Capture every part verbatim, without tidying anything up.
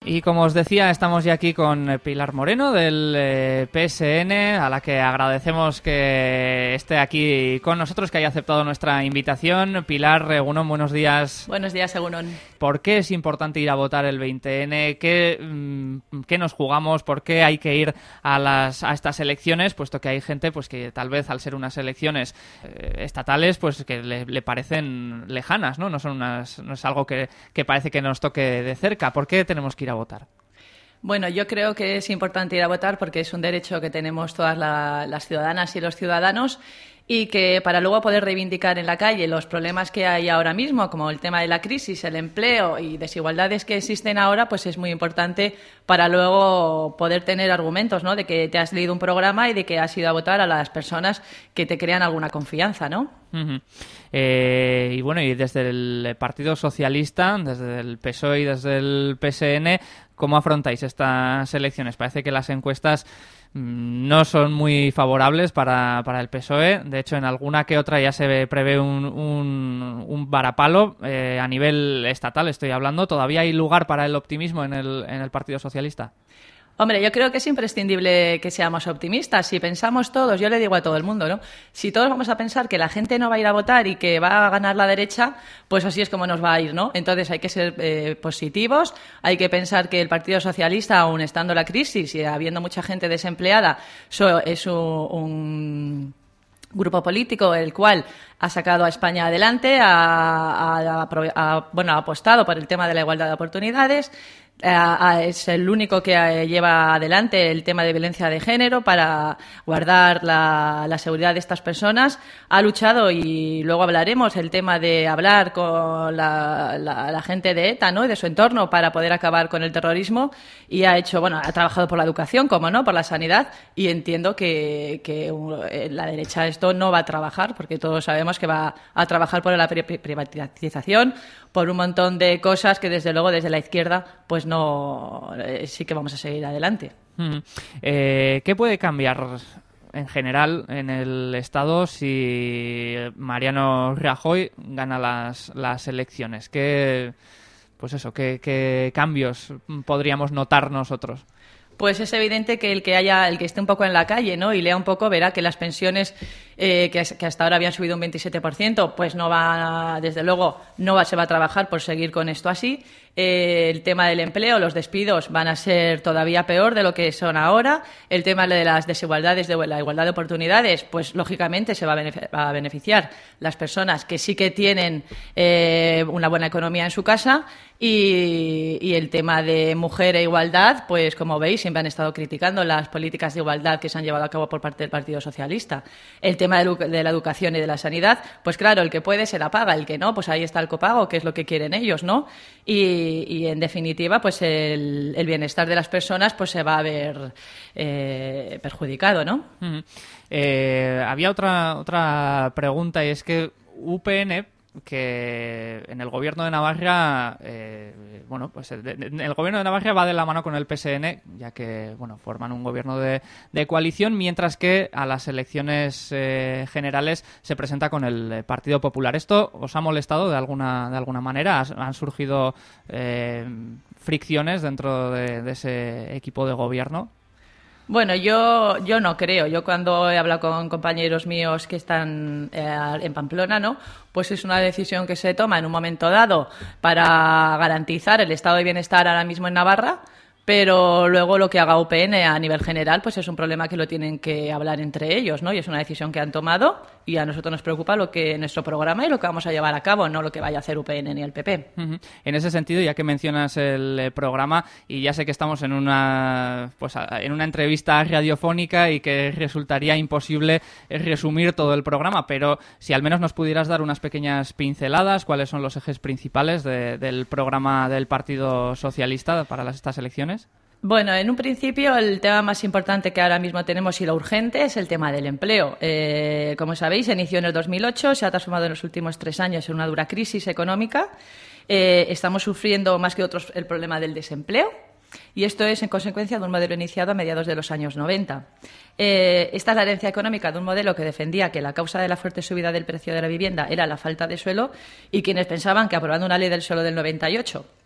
Y como os decía, estamos ya aquí con Pilar Moreno del eh, P S N, a la que agradecemos que esté aquí con nosotros, que haya aceptado nuestra invitación. Pilar, Egunon, buenos días. Buenos días, Egunon. ¿Por qué es importante ir a votar el veinte ene? ¿Qué, mmm, qué nos jugamos? ¿Por qué hay que ir a, las, a estas elecciones? Puesto que hay gente pues que tal vez al ser unas elecciones eh, estatales pues que le, le parecen lejanas, ¿no? No son unas, no es algo que, que parece que nos toque de cerca. ¿Por qué tenemos que ir a votar? Bueno, yo creo que es importante ir a votar porque es un derecho que tenemos todas la, las ciudadanas y los ciudadanos, y que para luego poder reivindicar en la calle los problemas que hay ahora mismo, como el tema de la crisis, el empleo y desigualdades que existen ahora, pues es muy importante para luego poder tener argumentos, ¿no?, de que te has leído un programa y de que has ido a votar a las personas que te crean alguna confianza, ¿no? Uh-huh. Eh, y bueno, y desde el Partido Socialista, desde el P S O E y desde el P S N, ¿cómo afrontáis estas elecciones? Parece que las encuestas no son muy favorables para, para el P S O E. De hecho, en alguna que otra ya se prevé un, un, un varapalo eh, a nivel estatal, estoy hablando. ¿Todavía hay lugar para el optimismo en el, en el Partido Socialista? Hombre, yo creo que es imprescindible que seamos optimistas. Si pensamos todos, yo le digo a todo el mundo, ¿no? Si todos vamos a pensar que la gente no va a ir a votar y que va a ganar la derecha, pues así es como nos va a ir, ¿no? Entonces hay que ser eh, positivos, hay que pensar que el Partido Socialista, aun estando la crisis y habiendo mucha gente desempleada, so, es un, un grupo político el cual ha sacado a España adelante, ha, ha, ha, bueno, ha apostado por el tema de la igualdad de oportunidades. Uh, es el único que uh, lleva adelante el tema de violencia de género para guardar la, la seguridad de estas personas. Ha luchado, y luego hablaremos, el tema de hablar con la, la, la gente de ETA, ¿no?, y de su entorno para poder acabar con el terrorismo, y ha hecho, bueno, ha trabajado por la educación, como no, por la sanidad, y entiendo que, que uh, la derecha esto no va a trabajar, porque todos sabemos que va a trabajar por la pri- privatización, por un montón de cosas que desde luego desde la izquierda pues no eh, sí que vamos a seguir adelante. Mm. Eh, ¿Qué puede cambiar en general en el Estado si Mariano Rajoy gana las, las elecciones? ¿Qué, pues eso, qué, qué cambios podríamos notar nosotros? Pues es evidente que el que haya, el que esté un poco en la calle, ¿no?, y lea un poco, verá que las pensiones eh, que, que hasta ahora habían subido un veintisiete por ciento, pues no va, desde luego, no va, se va a trabajar por seguir con esto así. Eh, el tema del empleo, los despidos van a ser todavía peor de lo que son ahora. El tema de las desigualdades, de la igualdad de oportunidades, pues lógicamente se va a, beneficiar, va a beneficiar las personas que sí que tienen eh, una buena economía en su casa. Y, y el tema de mujer e igualdad, pues como veis, siempre han estado criticando las políticas de igualdad que se han llevado a cabo por parte del Partido Socialista. El tema de, de la educación y de la sanidad, pues claro, el que puede se la paga, el que no, pues ahí está el copago, que es lo que quieren ellos, ¿no? Y, y en definitiva, pues el, el bienestar de las personas pues se va a ver eh, perjudicado, ¿no? Uh-huh. Eh, había otra, otra pregunta, y es que U P N, que en el gobierno de Navarra, eh, bueno, pues el, el gobierno de Navarra va de la mano con el P S N, ya que, bueno, forman un gobierno de, de coalición, mientras que a las elecciones eh, generales se presenta con el Partido Popular. ¿Esto os ha molestado de alguna, de alguna manera? ¿Han surgido eh, fricciones dentro de, de ese equipo de gobierno? Bueno, yo, yo no creo. Yo cuando he hablado con compañeros míos que están eh, en Pamplona, ¿no?, pues es una decisión que se toma en un momento dado para garantizar el estado de bienestar ahora mismo en Navarra, pero luego lo que haga U P N a nivel general pues es un problema que lo tienen que hablar entre ellos, ¿no? Y es una decisión que han tomado, y a nosotros nos preocupa lo que nuestro programa y lo que vamos a llevar a cabo, no lo que vaya a hacer U P N ni el P P. Uh-huh. En ese sentido, ya que mencionas el eh, programa, y ya sé que estamos en una pues a, en una entrevista radiofónica y que resultaría imposible resumir todo el programa, pero si al menos nos pudieras dar unas pequeñas pinceladas, ¿cuáles son los ejes principales de, del programa del Partido Socialista para las, estas elecciones? Bueno, en un principio el tema más importante que ahora mismo tenemos y lo urgente es el tema del empleo. Eh, como sabéis, se inició en el dos mil ocho, se ha transformado en los últimos tres años en una dura crisis económica. Eh, estamos sufriendo más que otros el problema del desempleo, y esto es en consecuencia de un modelo iniciado a mediados de los años noventa. Eh, esta es la herencia económica de un modelo que defendía que la causa de la fuerte subida del precio de la vivienda era la falta de suelo, y quienes pensaban que aprobando una ley del suelo del noventa y ocho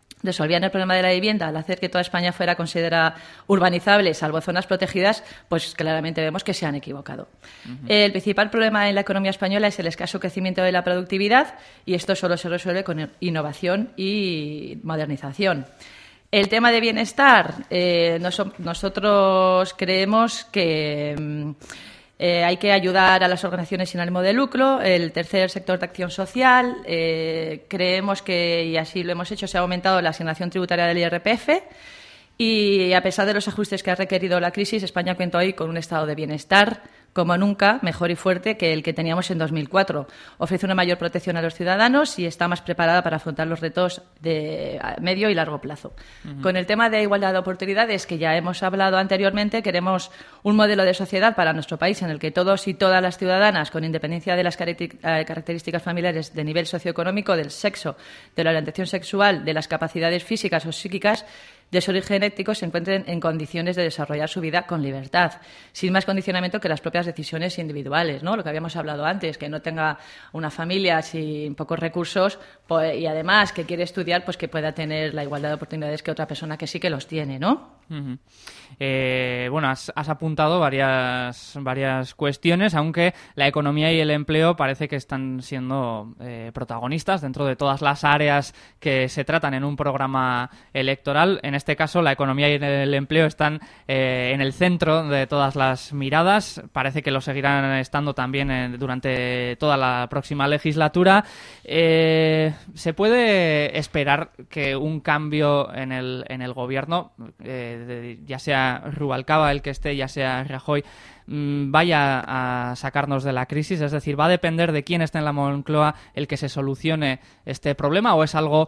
resolvían el problema de la vivienda al hacer que toda España fuera considerada urbanizable, salvo zonas protegidas, pues claramente vemos que se han equivocado. Uh-huh. El principal problema en la economía española es el escaso crecimiento de la productividad y esto solo se resuelve con innovación y modernización. El tema de bienestar, eh, nos, nosotros creemos que Eh, hay que ayudar a las organizaciones sin ánimo de lucro. El tercer sector de acción social, eh, creemos que, y así lo hemos hecho, se ha aumentado la asignación tributaria del I R P F y, a pesar de los ajustes que ha requerido la crisis, España cuenta hoy con un estado de bienestar como nunca, mejor y fuerte que el que teníamos en dos mil cuatro. Ofrece una mayor protección a los ciudadanos y está más preparada para afrontar los retos de medio y largo plazo. Uh-huh. Con el tema de igualdad de oportunidades, que ya hemos hablado anteriormente, queremos un modelo de sociedad para nuestro país en el que todos y todas las ciudadanas, con independencia de las características familiares, de nivel socioeconómico, del sexo, de la orientación sexual, de las capacidades físicas o psíquicas, de su origen étnico, se encuentren en condiciones de desarrollar su vida con libertad, sin más condicionamiento que las propias decisiones individuales, ¿no? Lo que habíamos hablado antes, que no tenga una familia sin pocos recursos pues, y además que quiere estudiar, pues que pueda tener la igualdad de oportunidades que otra persona que sí que los tiene, ¿no? Uh-huh. Eh, bueno, has, has apuntado varias, varias cuestiones, aunque la economía y el empleo parece que están siendo eh, protagonistas dentro de todas las áreas que se tratan en un programa electoral. En este caso, la economía y el empleo están eh, en el centro de todas las miradas. Parece que lo seguirán estando también en, durante toda la próxima legislatura. Eh, ¿Se puede esperar que un cambio en el, en el gobierno, eh, de, ya sea Rubalcaba el que esté, ya sea Rajoy, mmm, vaya a sacarnos de la crisis? Es decir, ¿va a depender de quién esté en la Moncloa el que se solucione este problema o es algo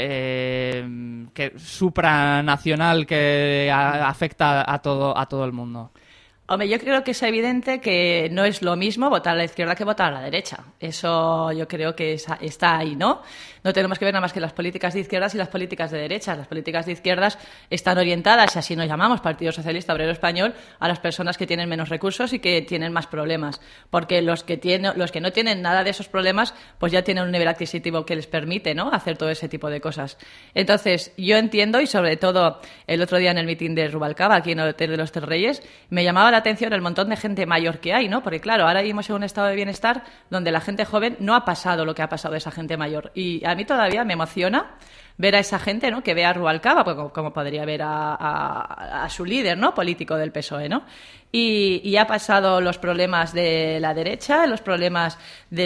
eh, que supranacional que a, afecta a todo, a todo el mundo? Hombre, yo creo que es evidente que no es lo mismo votar a la izquierda que votar a la derecha. Eso yo creo que está ahí, ¿no? No tenemos que ver nada más que las políticas de izquierdas y las políticas de derechas. Las políticas de izquierdas están orientadas, y así nos llamamos, Partido Socialista Obrero Español, a las personas que tienen menos recursos y que tienen más problemas. Porque los que, tienen, los que no tienen nada de esos problemas, pues ya tienen un nivel adquisitivo que les permite, ¿no?, hacer todo ese tipo de cosas. Entonces, yo entiendo, y sobre todo el otro día en el mitin de Rubalcaba, aquí en el Hotel de los Tres Reyes, me llamaba la atención el montón de gente mayor que hay, ¿no? Porque claro, ahora vivimos en un estado de bienestar donde la gente joven no ha pasado lo que ha pasado esa gente mayor. Y a mí todavía me emociona ver a esa gente, ¿no?, que ve a Rubalcaba, pues como, como podría ver a, a, a su líder, ¿no?, político del P S O E, ¿no? Y, y ha pasado los problemas de la derecha, los problemas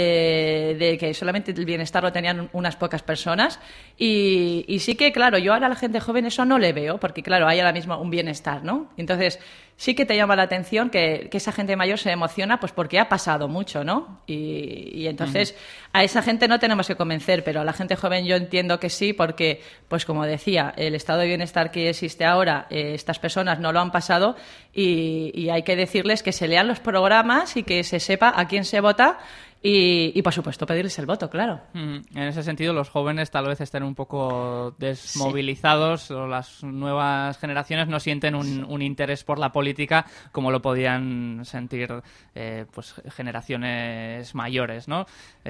de, de que solamente el bienestar lo tenían unas pocas personas. Y, y sí que, claro, yo ahora a la gente joven eso no le veo, porque, claro, hay ahora mismo un bienestar, ¿no? Entonces, sí que te llama la atención que, que esa gente mayor se emociona, pues porque ha pasado mucho, ¿no? Y, y entonces, uh-huh. a esa gente no tenemos que convencer, pero a la gente joven yo entiendo que sí, porque, pues como decía, el estado de bienestar que existe ahora, eh, estas personas no lo han pasado y, y hay que decirles que se lean los programas y que se sepa a quién se vota. Y, y, por supuesto, pedirles el voto, claro. Mm, en ese sentido, los jóvenes tal vez estén un poco desmovilizados, sí. o las nuevas generaciones no sienten un, un interés por la política como lo podían sentir eh, pues generaciones mayores, ¿no?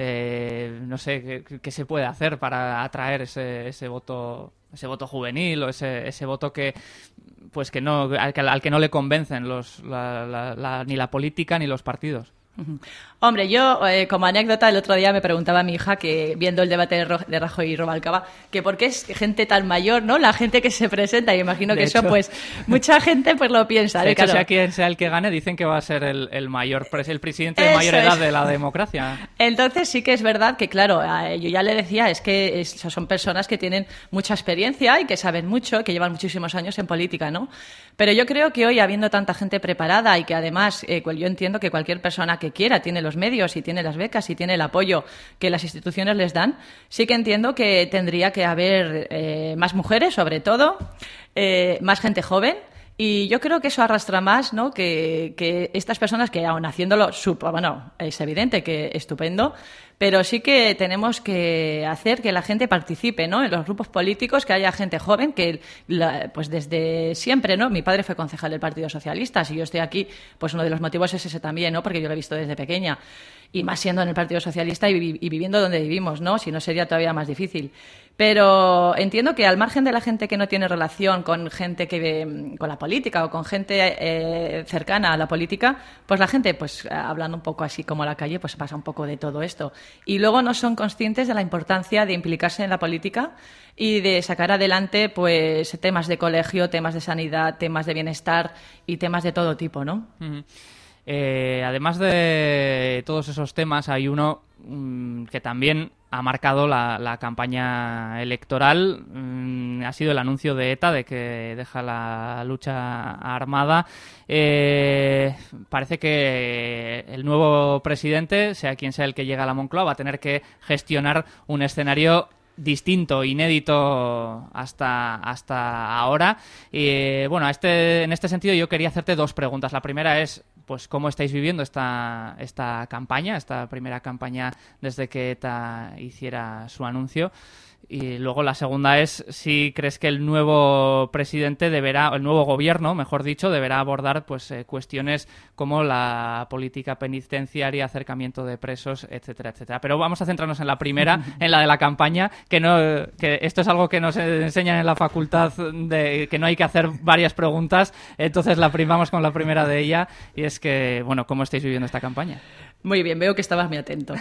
Eh, no sé, ¿qué, qué se puede hacer para atraer ese, ese voto ese voto juvenil o ese, ese voto que pues que no al que, al que no le convencen los, la, la, la, ni la política ni los partidos? Hombre, yo eh, como anécdota el otro día me preguntaba a mi hija, que viendo el debate de, Ro- de Rajoy y Rubalcaba, que por qué es gente tan mayor, ¿no? La gente que se presenta, y imagino que de eso hecho, pues mucha gente pues lo piensa. De ¿eh? hecho, Claro. sea quien sea el que gane, dicen que va a ser el, el mayor el presidente de eso mayor edad es. de la democracia. Entonces sí que es verdad que, claro, yo ya le decía, es que es, son personas que tienen mucha experiencia y que saben mucho, que llevan muchísimos años en política, ¿no? Pero yo creo que hoy, habiendo tanta gente preparada y que además, eh, yo entiendo que cualquier persona que quiera tiene los medios y tiene las becas y tiene el apoyo que las instituciones les dan, sí que entiendo que tendría que haber eh, más mujeres, sobre todo, eh, más gente joven. Y yo creo que eso arrastra más, ¿no?, que, que estas personas que, aun haciéndolo, bueno, es evidente que estupendo, pero sí que tenemos que hacer que la gente participe, ¿no? En los grupos políticos, que haya gente joven, que la, pues desde siempre, ¿no? Mi padre fue concejal del Partido Socialista, si yo estoy aquí, pues uno de los motivos es ese también, ¿no? Porque yo lo he visto desde pequeña. Y más siendo en el Partido Socialista y, vi- y viviendo donde vivimos, ¿no? Si no, sería todavía más difícil. Pero entiendo que al margen de la gente que no tiene relación con gente que ve- con la política o con gente eh, cercana a la política, pues la gente, pues hablando un poco así como a la calle, pues pasa un poco de todo esto. Y luego no son conscientes de la importancia de implicarse en la política y de sacar adelante pues temas de colegio, temas de sanidad, temas de bienestar y temas de todo tipo, ¿no? Ujú. Eh, además de todos esos temas, hay uno mm, que también ha marcado la, la campaña electoral. Mm, ha sido el anuncio de ETA de que deja la lucha armada. Eh, parece que el nuevo presidente, sea quien sea el que llegue a la Moncloa, va a tener que gestionar un escenario distinto, inédito hasta, hasta ahora. Y bueno, este, en este sentido yo quería hacerte dos preguntas. La primera es, pues, ¿cómo estáis viviendo esta, esta campaña, esta primera campaña desde que ETA hiciera su anuncio? Y luego la segunda es si crees que el nuevo presidente deberá, el nuevo gobierno, mejor dicho, deberá abordar pues eh, cuestiones como la política penitenciaria, acercamiento de presos, etcétera, etcétera. Pero vamos a centrarnos en la primera, en la de la campaña, que no, que esto es algo que nos enseñan en la facultad, de que no hay que hacer varias preguntas. Entonces la prim- vamos con la primera de ella, y es que, bueno, ¿cómo estáis viviendo esta campaña? Muy bien, veo que estabas muy atento.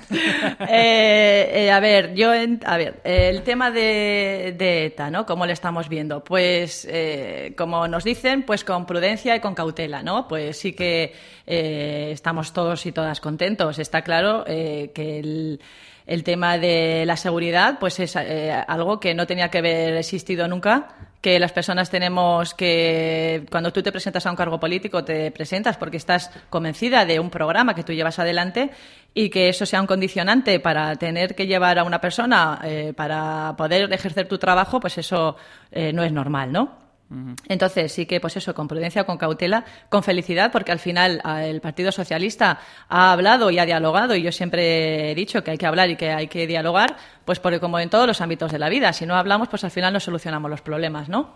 eh, eh, a ver, yo, en- a ver, eh, el tema de, de ETA, ¿no? ¿Cómo le estamos viendo? Pues, eh, como nos dicen, pues con prudencia y con cautela, ¿no? Pues sí que eh, estamos todos y todas contentos. Está claro eh, que el, el tema de la seguridad, pues es eh, algo que no tenía que haber existido nunca. Que las personas tenemos que, cuando tú te presentas a un cargo político, te presentas porque estás convencida de un programa que tú llevas adelante y que eso sea un condicionante para tener que llevar a una persona eh, para poder ejercer tu trabajo, pues eso eh, no es normal, ¿no? Entonces, sí que, pues eso, con prudencia, con cautela, con felicidad, porque al final a, el Partido Socialista ha hablado y ha dialogado, y yo siempre he dicho que hay que hablar y que hay que dialogar, pues porque como en todos los ámbitos de la vida, si no hablamos, pues al final no solucionamos los problemas, ¿no?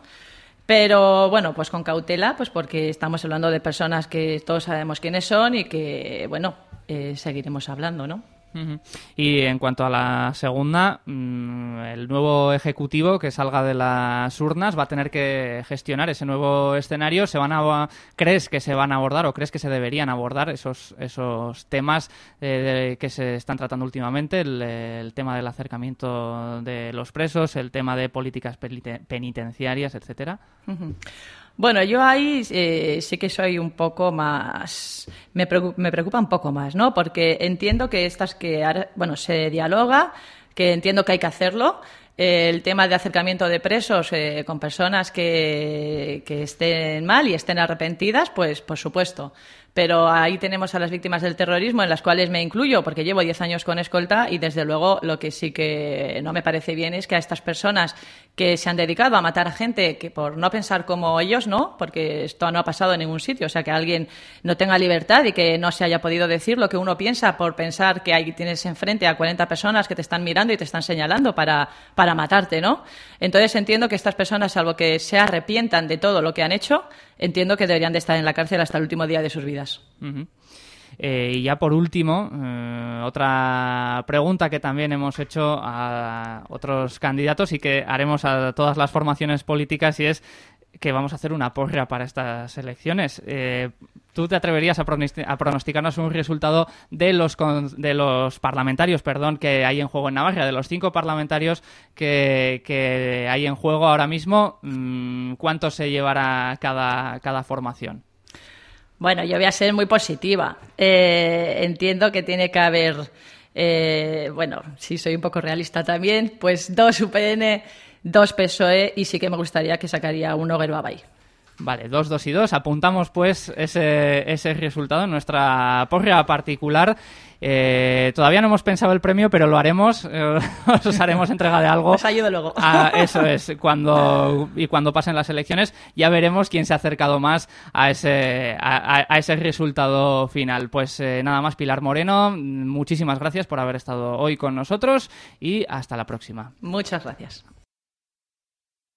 Pero bueno, pues con cautela, pues porque estamos hablando de personas que todos sabemos quiénes son y que, bueno, eh, seguiremos hablando, ¿no? Ujú. Y en cuanto a la segunda, mm, el nuevo ejecutivo que salga de las urnas va a tener que gestionar ese nuevo escenario. ¿Se van a, ¿Crees que se van a abordar o crees que se deberían abordar esos, esos temas eh, de, que se están tratando últimamente? El, el tema del acercamiento de los presos, el tema de políticas penite- penitenciarias, etcétera. Ujú. Bueno, yo ahí eh, sí que soy un poco más, me preocupa, me preocupa un poco más, ¿no? Porque entiendo que estas que, ahora- bueno, se dialoga, que entiendo que hay que hacerlo. Eh, el tema de acercamiento de presos eh, con personas que, que estén mal y estén arrepentidas, pues por supuesto. Pero ahí tenemos a las víctimas del terrorismo, en las cuales me incluyo, porque llevo diez años con escolta y, desde luego, lo que sí que no me parece bien es que a estas personas que se han dedicado a matar a gente que por no pensar como ellos, ¿no? Porque esto no ha pasado en ningún sitio. O sea, que alguien no tenga libertad y que no se haya podido decir lo que uno piensa por pensar que ahí tienes enfrente a cuarenta personas que te están mirando y te están señalando para, para matarte, ¿no? Entonces entiendo que estas personas, salvo que se arrepientan de todo lo que han hecho, entiendo que deberían de estar en la cárcel hasta el último día de sus vidas. Uh-huh. Eh, y ya por último, eh, otra pregunta que también hemos hecho a otros candidatos y que haremos a todas las formaciones políticas, y es que vamos a hacer una porra para estas elecciones. Eh, ¿Tú te atreverías a, pronosti- a pronosticarnos un resultado de los con- de los parlamentarios, perdón, que hay en juego en Navarra, de los cinco parlamentarios que, que hay en juego ahora mismo? Mmm, ¿Cuánto se llevará cada, cada formación? Bueno, yo voy a ser muy positiva. Eh, entiendo que tiene que haber, eh, bueno, si soy un poco realista también, pues dos U P N, dos P S O E, y sí que me gustaría que sacaría uno Gerbabay. Vale, dos, dos y dos. Apuntamos pues ese, ese resultado en nuestra porra particular. Eh, todavía no hemos pensado el premio, pero lo haremos. Eh, os haremos entrega de algo. Os ayudo luego. A, eso es. Cuando y cuando pasen las elecciones ya veremos quién se ha acercado más a ese a, a ese resultado final. Pues eh, nada más, Pilar Moreno, muchísimas gracias por haber estado hoy con nosotros y hasta la próxima. Muchas gracias.